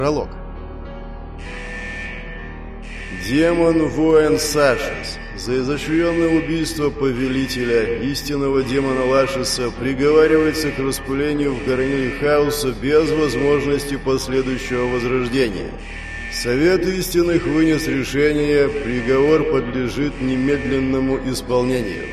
Пролог. Демон-воин Сашис за изощренное убийство повелителя истинного демона Лашиса приговаривается к распылению в горниле хаоса без возможности последующего возрождения. Совет истинных вынес решение, приговор подлежит немедленному исполнению.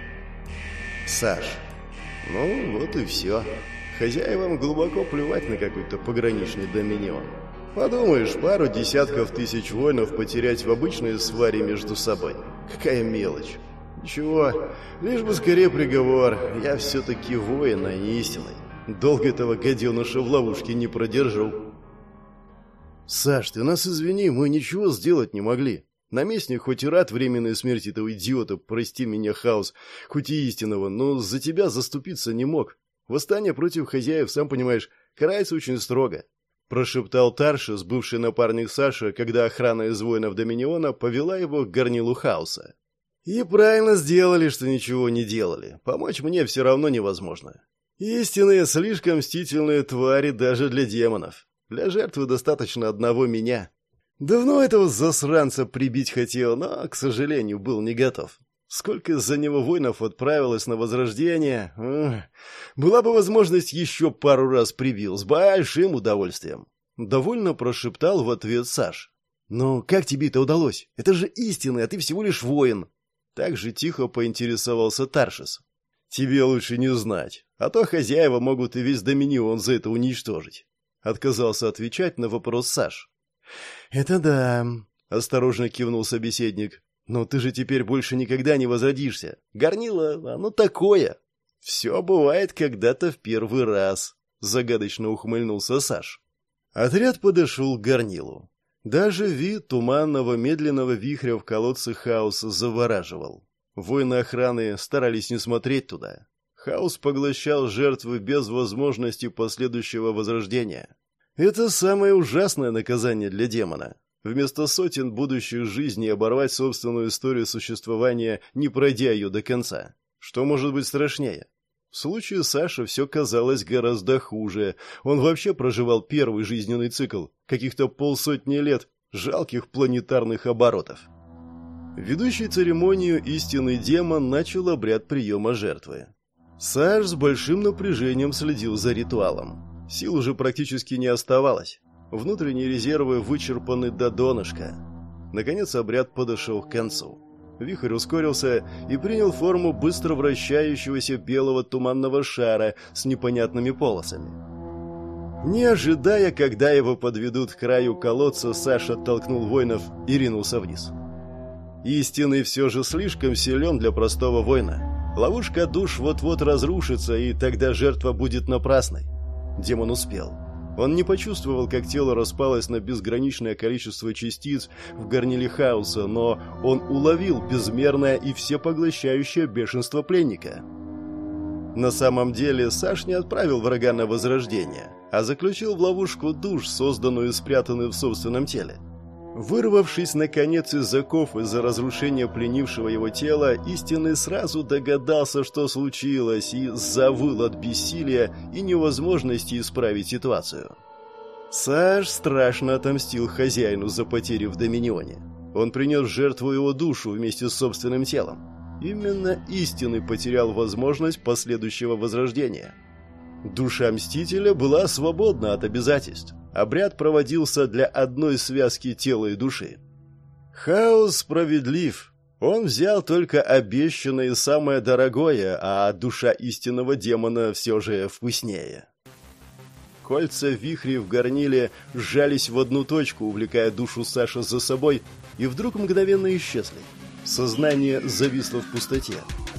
Саш. Ну, вот и все. Хозяевам глубоко плевать на какой-то пограничный доминион. Подумаешь, пару десятков тысяч воинов потерять в обычной сваре между собой. Какая мелочь. Ничего, лишь бы скорее приговор. Я все-таки воин, а не истинный. Долго этого гаденыша в ловушке не продержу. Саш, ты нас извини, мы ничего сделать не могли. Наместник хоть и рад временной смерти этого идиота, прости меня, Хаос, хоть и истинного, но за тебя заступиться не мог. Восстание против хозяев, сам понимаешь, карается очень строго. Прошептал Таршис, бывший напарник Саши, когда охрана из воинов Доминиона повела его к горнилу хаоса. И правильно сделали, что ничего не делали. Помочь мне все равно невозможно. Истинные, слишком мстительные твари даже для демонов. Для жертвы достаточно одного меня. Давно этого засранца прибить хотел, но, к сожалению, был не готов. Сколько за него воинов отправилось на возрождение. Была бы возможность, еще пару раз прибил, с большим удовольствием. Довольно прошептал в ответ Саш. «Но как тебе это удалось? Это же истинный, а ты всего лишь воин». Так же тихо поинтересовался Таршис. «Тебе лучше не знать, а то хозяева могут и весь Доминион за это уничтожить». Отказался отвечать на вопрос Саш. «Это да», — осторожно кивнул собеседник. «Но ты же теперь больше никогда не возродишься. Горнило, оно такое». «Все бывает когда-то в первый раз», — загадочно ухмыльнулся Саш. Отряд подошел к горнилу. Даже вид туманного медленного вихря в колодце хаоса завораживал. Воины охраны старались не смотреть туда. Хаос поглощал жертвы без возможности последующего возрождения. Это самое ужасное наказание для демона. Вместо сотен будущих жизней оборвать собственную историю существования, не пройдя ее до конца. Что может быть страшнее? В случае Саши все казалось гораздо хуже. Он вообще проживал первый жизненный цикл, каких-то полсотни лет, жалких планетарных оборотов. Ведущий церемонию истинный демон начал обряд приема жертвы. Саш с большим напряжением следил за ритуалом. Сил уже практически не оставалось. Внутренние резервы вычерпаны до донышка. Наконец обряд подошел к концу. Вихрь ускорился и принял форму быстро вращающегося белого туманного шара с непонятными полосами. Не ожидая, когда его подведут к краю колодца, Саша оттолкнул воинов и ринулся вниз. Истинный все же слишком силен для простого воина. Ловушка душ вот-вот разрушится, и тогда жертва будет напрасной. Демон успел. Он не почувствовал, как тело распалось на безграничное количество частиц в горниле хаоса, но он уловил безмерное и всепоглощающее бешенство пленника. На самом деле Саш не отправил врага на возрождение, а заключил в ловушку душ, созданную и спрятанную в собственном теле. Вырвавшись, наконец, из оков из-за разрушения пленившего его тела, истинный сразу догадался, что случилось, и завыл от бессилия и невозможности исправить ситуацию. Саш страшно отомстил хозяину за потери в Доминионе. Он принес в жертву его душу вместе с собственным телом. Именно истинный потерял возможность последующего возрождения. Душа Мстителя была свободна от обязательств. Обряд проводился для одной связки тела и души. Хаос справедлив. Он взял только обещанное и самое дорогое, а душа истинного демона все же вкуснее. Кольца вихрей в горниле сжались в одну точку, увлекая душу Саши за собой, и вдруг мгновенно исчезли. Сознание зависло в пустоте.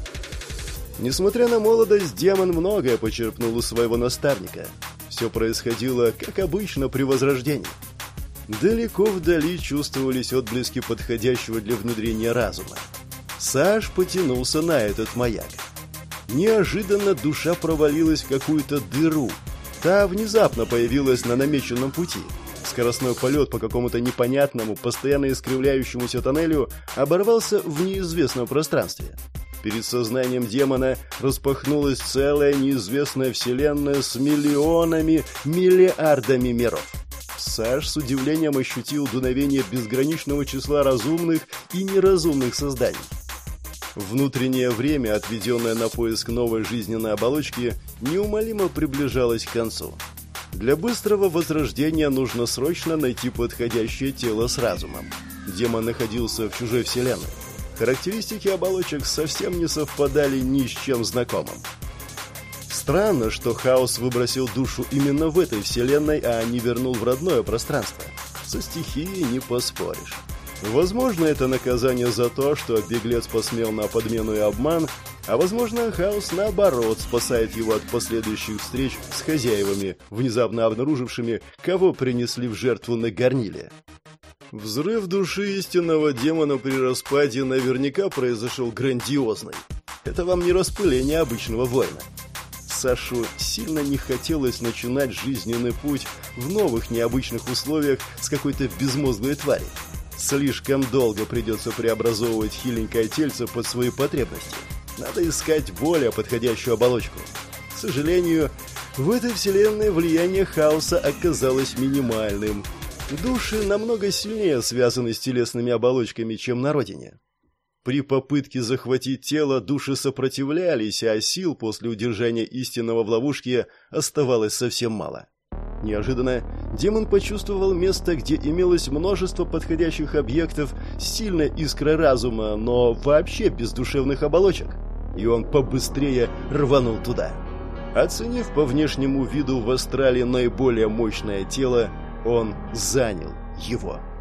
Несмотря на молодость, демон многое почерпнул у своего наставника. Все происходило, как обычно, при возрождении. Далеко вдали чувствовались отблески подходящего для внедрения разума. Саш потянулся на этот маяк. Неожиданно душа провалилась в какую-то дыру. Та внезапно появилась на намеченном пути. Скоростной полет по какому-то непонятному, постоянно искривляющемуся тоннелю оборвался в неизвестном пространстве. Перед сознанием демона распахнулась целая неизвестная вселенная с миллионами, миллиардами миров. Саш с удивлением ощутил дуновение безграничного числа разумных и неразумных созданий. Внутреннее время, отведенное на поиск новой жизненной оболочки, неумолимо приближалось к концу. Для быстрого возрождения нужно срочно найти подходящее тело с разумом. Демон находился в чужой вселенной. Характеристики оболочек совсем не совпадали ни с чем знакомым. Странно, что Хаос выбросил душу именно в этой вселенной, а не вернул в родное пространство. Со стихией не поспоришь. Возможно, это наказание за то, что беглец посмел на подмену и обман, а возможно, Хаос, наоборот, спасает его от последующих встреч с хозяевами, внезапно обнаружившими, кого принесли в жертву на горниле. Взрыв души истинного демона при распаде наверняка произошел грандиозный. Это вам не распыление обычного воина. Сашу сильно не хотелось начинать жизненный путь в новых необычных условиях с какой-то безмозглой твари. Слишком долго придется преобразовывать хиленькое тельце под свои потребности. Надо искать более подходящую оболочку. К сожалению, в этой вселенной влияние Хаоса оказалось минимальным. Души намного сильнее связаны с телесными оболочками, чем на родине. При попытке захватить тело души сопротивлялись, а сил после удержания истинного в ловушке оставалось совсем мало. Неожиданно демон почувствовал место, где имелось множество подходящих объектов с сильной искрой разума, но вообще без душевных оболочек. И он побыстрее рванул туда. Оценив по внешнему виду в астрале наиболее мощное тело, он занял его.